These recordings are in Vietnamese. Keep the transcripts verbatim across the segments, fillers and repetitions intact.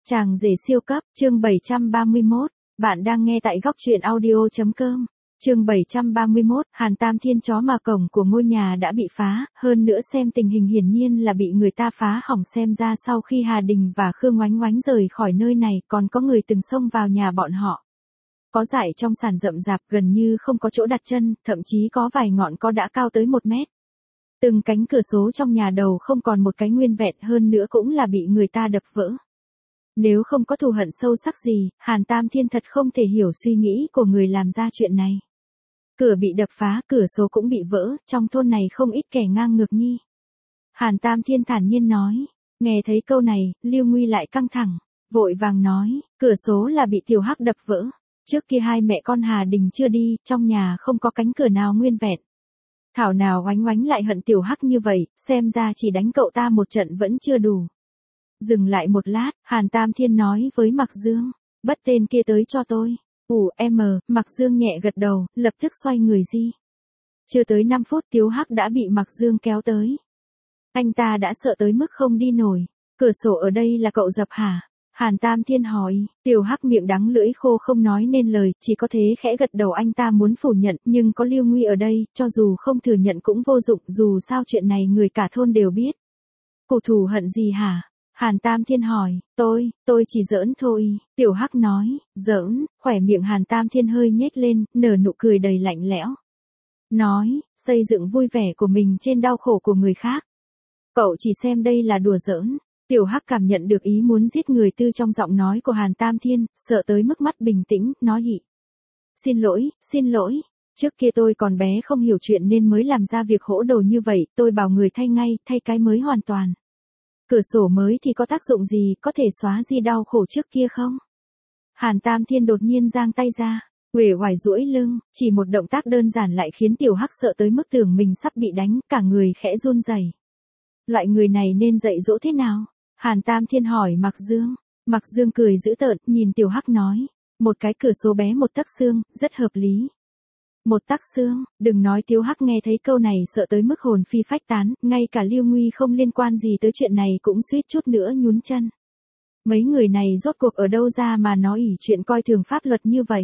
Chàng rể siêu cấp, chương bảy trăm ba mươi mốt, bạn đang nghe tại góc truyện audio.com. Chương bảy trăm ba mươi mốt, Hàn Tam Thiên chó mà cổng của ngôi nhà đã bị phá, hơn nữa xem tình hình hiển nhiên là bị người ta phá hỏng, xem ra sau khi Hà Đình và Khương Oánh Oánh rời khỏi nơi này còn có người từng xông vào nhà bọn họ. Có dại trong sàn rậm rạp gần như không có chỗ đặt chân, thậm chí có vài ngọn có đã cao tới một mét. Từng cánh cửa sổ trong nhà đầu không còn một cái nguyên vẹn, hơn nữa cũng là bị người ta đập vỡ. Nếu không có thù hận sâu sắc gì, Hàn Tam Thiên thật không thể hiểu suy nghĩ của người làm ra chuyện này. Cửa bị đập phá, cửa sổ cũng bị vỡ, trong thôn này không ít kẻ ngang ngược nhi. Hàn Tam Thiên thản nhiên nói, nghe thấy câu này, Lưu Nguy lại căng thẳng, vội vàng nói, cửa sổ là bị Tiểu Hắc đập vỡ. Trước kia hai mẹ con Hà Đình chưa đi, trong nhà không có cánh cửa nào nguyên vẹn. Thảo nào Oánh Oánh lại hận Tiểu Hắc như vậy, xem ra chỉ đánh cậu ta một trận vẫn chưa đủ. Dừng lại một lát, Hàn Tam Thiên nói với Mạc Dương, bắt tên kia tới cho tôi. Ủ em, Mạc Dương nhẹ gật đầu, lập tức xoay người đi. Chưa tới năm phút Tiểu Hắc đã bị Mạc Dương kéo tới. Anh ta đã sợ tới mức không đi nổi. Cửa sổ ở đây là cậu dập hả? Hàn Tam Thiên hỏi. Tiểu Hắc miệng đắng lưỡi khô không nói nên lời, chỉ có thế khẽ gật đầu. Anh ta muốn phủ nhận, nhưng có Lưu Nguy ở đây, cho dù không thừa nhận cũng vô dụng, dù sao chuyện này người cả thôn đều biết. Cô thù hận gì hả? Hàn Tam Thiên hỏi. Tôi, tôi chỉ giỡn thôi. Tiểu Hắc nói. Giỡn? Khỏe miệng Hàn Tam Thiên hơi nhếch lên, nở nụ cười đầy lạnh lẽo. Nói, xây dựng vui vẻ của mình trên đau khổ của người khác. Cậu chỉ xem đây là đùa giỡn. Tiểu Hắc cảm nhận được ý muốn giết người tư trong giọng nói của Hàn Tam Thiên, sợ tới mức mắt bình tĩnh, nói hị. Xin lỗi, xin lỗi. Trước kia tôi còn bé không hiểu chuyện nên mới làm ra việc hỗn đồ như vậy, tôi bảo người thay ngay, thay cái mới hoàn toàn. Cửa sổ mới thì có tác dụng gì, có thể xóa đi đau khổ trước kia không? Hàn Tam Thiên đột nhiên giang tay ra, uể oải duỗi lưng, chỉ một động tác đơn giản lại khiến Tiểu Hắc sợ tới mức tưởng mình sắp bị đánh, cả người khẽ run rẩy. Loại người này nên dạy dỗ thế nào? Hàn Tam Thiên hỏi Mạc Dương. Mạc Dương cười dữ tợn, nhìn Tiểu Hắc nói, một cái cửa sổ bé một tấc xương, rất hợp lý. Một tấc xương, đừng nói. Tiểu Hắc nghe thấy câu này sợ tới mức hồn phi phách tán, ngay cả Lưu Nguy không liên quan gì tới chuyện này cũng suýt chút nữa nhún chân. Mấy người này rốt cuộc ở đâu ra mà nói ỷ chuyện coi thường pháp luật như vậy?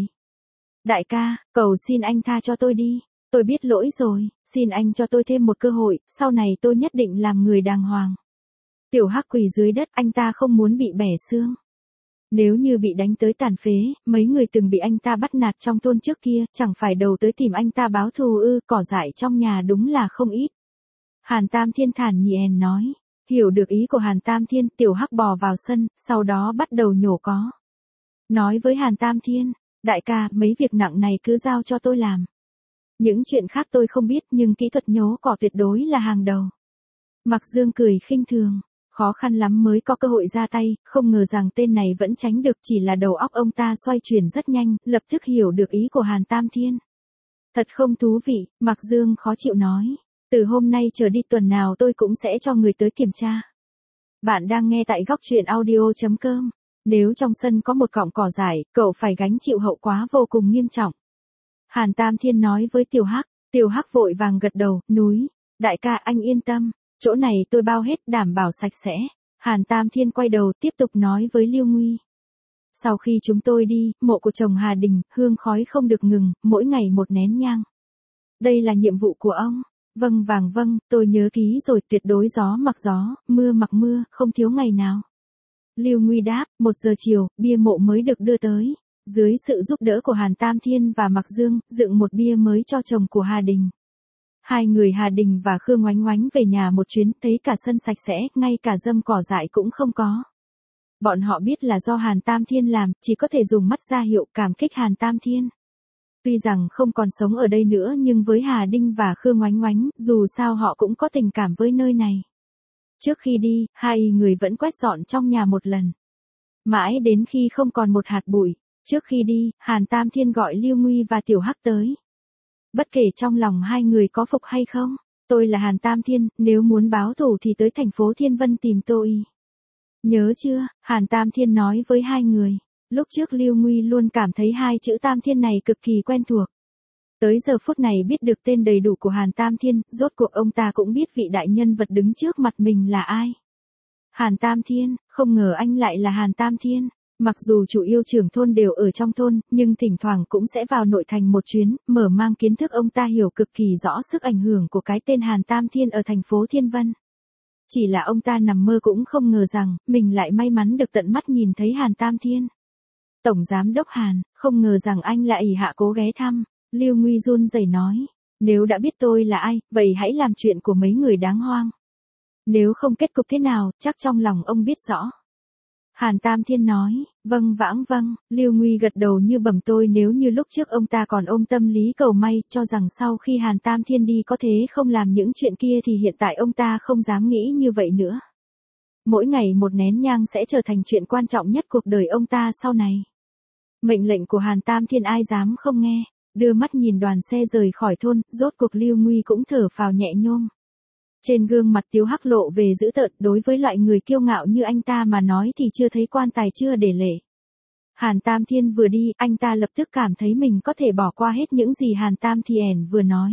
Đại ca, cầu xin anh tha cho tôi đi. Tôi biết lỗi rồi, xin anh cho tôi thêm một cơ hội, sau này tôi nhất định làm người đàng hoàng. Tiểu Hắc quỳ dưới đất, anh ta không muốn bị bẻ xương. Nếu như bị đánh tới tàn phế, mấy người từng bị anh ta bắt nạt trong thôn trước kia, chẳng phải đầu tới tìm anh ta báo thù ư? Cỏ dại trong nhà đúng là không ít. Hàn Tam Thiên thản nhiên nói. Hiểu được ý của Hàn Tam Thiên, Tiểu Hắc bò vào sân, sau đó bắt đầu nhổ có. Nói với Hàn Tam Thiên, đại ca, mấy việc nặng này cứ giao cho tôi làm. Những chuyện khác tôi không biết, nhưng kỹ thuật nhổ cỏ tuyệt đối là hàng đầu. Mạc Dương cười khinh thường. Khó khăn lắm mới có cơ hội ra tay, không ngờ rằng tên này vẫn tránh được, chỉ là đầu óc ông ta xoay chuyển rất nhanh, lập tức hiểu được ý của Hàn Tam Thiên. Thật không thú vị, Mạc Dương khó chịu nói. Từ hôm nay trở đi tuần nào tôi cũng sẽ cho người tới kiểm tra. Bạn đang nghe tại góc truyện audio.com. Nếu trong sân có một cọng cỏ dại, cậu phải gánh chịu hậu quả vô cùng nghiêm trọng. Hàn Tam Thiên nói với Tiểu Hắc. Tiểu Hắc vội vàng gật đầu, núi. Đại ca anh yên tâm. Chỗ này tôi bao hết, đảm bảo sạch sẽ. Hàn Tam Thiên quay đầu tiếp tục nói với Lưu Nguy. Sau khi chúng tôi đi, mộ của chồng Hà Đình, hương khói không được ngừng, mỗi ngày một nén nhang. Đây là nhiệm vụ của ông. Vâng vàng vâng, tôi nhớ ký rồi, tuyệt đối gió mặc gió, mưa mặc mưa, không thiếu ngày nào. Lưu Nguy đáp. Một giờ chiều, bia mộ mới được đưa tới. Dưới sự giúp đỡ của Hàn Tam Thiên và Mạc Dương, dựng một bia mới cho chồng của Hà Đình. Hai người Hà Đình và Khương Oánh Oánh về nhà một chuyến, thấy cả sân sạch sẽ, ngay cả dâm cỏ dại cũng không có. Bọn họ biết là do Hàn Tam Thiên làm, chỉ có thể dùng mắt ra hiệu cảm kích Hàn Tam Thiên. Tuy rằng không còn sống ở đây nữa nhưng với Hà Đình và Khương Oánh Oánh, dù sao họ cũng có tình cảm với nơi này. Trước khi đi, hai người vẫn quét dọn trong nhà một lần. Mãi đến khi không còn một hạt bụi. Trước khi đi, Hàn Tam Thiên gọi Lưu Nguy và Tiểu Hắc tới. Bất kể trong lòng hai người có phục hay không, tôi là Hàn Tam Thiên, nếu muốn báo thù thì tới thành phố Thiên Vân tìm tôi. Nhớ chưa? Hàn Tam Thiên nói với hai người. Lúc trước Lưu Nguy luôn cảm thấy hai chữ Tam Thiên này cực kỳ quen thuộc. Tới giờ phút này biết được tên đầy đủ của Hàn Tam Thiên, rốt cuộc ông ta cũng biết vị đại nhân vật đứng trước mặt mình là ai. Hàn Tam Thiên, không ngờ anh lại là Hàn Tam Thiên. Mặc dù chủ yêu trưởng thôn đều ở trong thôn, nhưng thỉnh thoảng cũng sẽ vào nội thành một chuyến, mở mang kiến thức. Ông ta hiểu cực kỳ rõ sức ảnh hưởng của cái tên Hàn Tam Thiên ở thành phố Thiên Vân. Chỉ là ông ta nằm mơ cũng không ngờ rằng, mình lại may mắn được tận mắt nhìn thấy Hàn Tam Thiên. Tổng Giám đốc Hàn, không ngờ rằng anh lại ỷ hạ cố ghé thăm. Lưu Nguy run rẩy nói, nếu đã biết tôi là ai, vậy hãy làm chuyện của mấy người đáng hoang. Nếu không kết cục thế nào, chắc trong lòng ông biết rõ. Hàn Tam Thiên nói, vâng vãng vâng, Lưu Nguy gật đầu như bẩm. Tôi nếu như lúc trước ông ta còn ôm tâm lý cầu may, cho rằng sau khi Hàn Tam Thiên đi có thể không làm những chuyện kia, thì hiện tại ông ta không dám nghĩ như vậy nữa. Mỗi ngày một nén nhang sẽ trở thành chuyện quan trọng nhất cuộc đời ông ta sau này. Mệnh lệnh của Hàn Tam Thiên ai dám không nghe. Đưa mắt nhìn đoàn xe rời khỏi thôn, rốt cuộc Lưu Nguy cũng thở phào nhẹ nhõm. Trên gương mặt Tiếu Hắc lộ về dữ tợn, đối với loại người kiêu ngạo như anh ta mà nói thì chưa thấy quan tài chưa để lệ. Hàn Tam Thiên vừa đi, anh ta lập tức cảm thấy mình có thể bỏ qua hết những gì Hàn Tam Thiên vừa nói.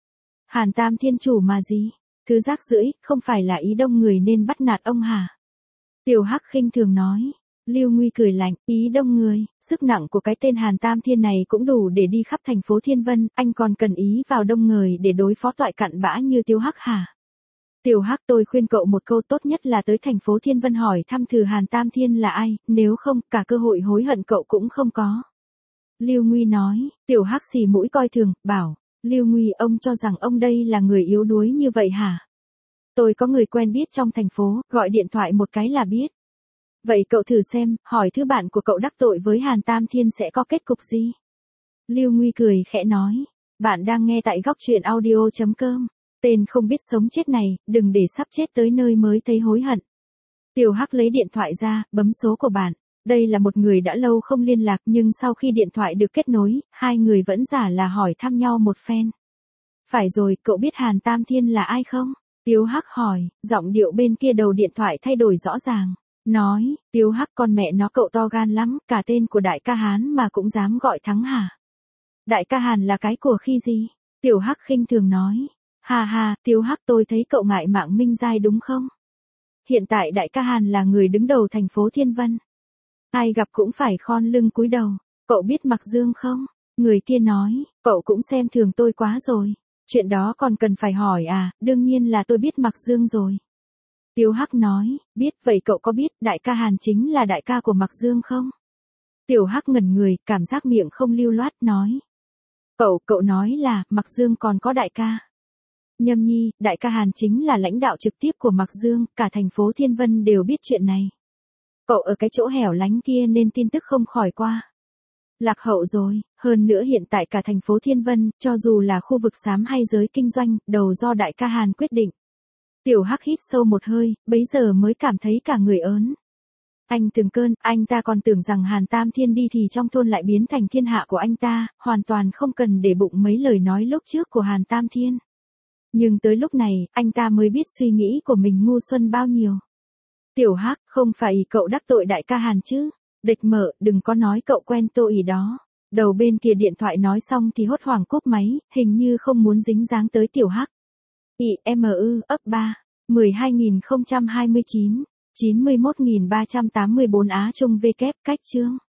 Hàn Tam Thiên chủ mà gì? Thứ rác rưởi, không phải là ý đông người nên bắt nạt ông hả? Tiểu Hắc khinh thường nói. Lưu Nguy cười lạnh, ý đông người, sức nặng của cái tên Hàn Tam Thiên này cũng đủ để đi khắp thành phố Thiên Vân, anh còn cần ý vào đông người để đối phó toại cặn bã như Tiêu Hắc hả? Tiểu Hắc, tôi khuyên cậu một câu, tốt nhất là tới thành phố Thiên Vân hỏi thăm thử Hàn Tam Thiên là ai, nếu không, cả cơ hội hối hận cậu cũng không có. Lưu Nguy nói. Tiểu Hắc xì mũi coi thường, bảo, Lưu Nguy, ông cho rằng ông đây là người yếu đuối như vậy hả? Tôi có người quen biết trong thành phố, gọi điện thoại một cái là biết. Vậy cậu thử xem, hỏi thứ bạn của cậu đắc tội với Hàn Tam Thiên sẽ có kết cục gì? Lưu Nguy cười khẽ nói. Bạn đang nghe tại góc truyện audio chấm com. Tên không biết sống chết này, đừng để sắp chết tới nơi mới thấy hối hận. Tiểu Hắc lấy điện thoại ra, bấm số của bạn. Đây là một người đã lâu không liên lạc, nhưng sau khi điện thoại được kết nối, hai người vẫn giả là hỏi thăm nhau một phen. Phải rồi, cậu biết Hàn Tam Thiên là ai không? Tiếu Hắc hỏi, giọng điệu bên kia đầu điện thoại thay đổi rõ ràng. Nói, Tiếu Hắc, con mẹ nó cậu to gan lắm, cả tên của đại ca Hán mà cũng dám gọi thắng hả? Đại ca Hàn là cái của khi gì? Tiểu Hắc khinh thường nói. Hà hà, Tiếu Hắc, tôi thấy cậu ngại mạng minh giai đúng không? Hiện tại đại ca Hàn là người đứng đầu thành phố Thiên Vân. Ai gặp cũng phải khom lưng cúi đầu. Cậu biết Mạc Dương không? Người kia nói, cậu cũng xem thường tôi quá rồi. Chuyện đó còn cần phải hỏi à, đương nhiên là tôi biết Mạc Dương rồi. Tiếu Hắc nói, biết, vậy cậu có biết đại ca Hàn chính là đại ca của Mạc Dương không? Tiểu Hắc ngẩn người, cảm giác miệng không lưu loát, nói. Cậu, cậu nói là, Mạc Dương còn có đại ca. Nhâm nhi, đại ca Hàn chính là lãnh đạo trực tiếp của Mạc Dương, cả thành phố Thiên Vân đều biết chuyện này. Cậu ở cái chỗ hẻo lánh kia nên tin tức không khỏi qua. Lạc hậu rồi, hơn nữa hiện tại cả thành phố Thiên Vân, cho dù là khu vực xám hay giới kinh doanh, đầu do đại ca Hàn quyết định. Tiểu Hắc hít sâu một hơi, bấy giờ mới cảm thấy cả người ớn. Anh từng cơn, anh ta còn tưởng rằng Hàn Tam Thiên đi thì trong thôn lại biến thành thiên hạ của anh ta, hoàn toàn không cần để bụng mấy lời nói lúc trước của Hàn Tam Thiên. Nhưng tới lúc này, anh ta mới biết suy nghĩ của mình ngu xuân bao nhiêu. Tiểu Hắc, không phải cậu đắc tội đại ca Hàn chứ? Địch Mở, đừng có nói cậu quen tôi ý đó. Đầu bên kia điện thoại nói xong thì hốt hoảng cúp máy, hình như không muốn dính dáng tới Tiểu Hắc. I M U ấp ba, mười hai nghìn không trăm hai mươi chín, chín mươi mốt nghìn ba trăm tám mươi bốn Á Trung V kép cách chương.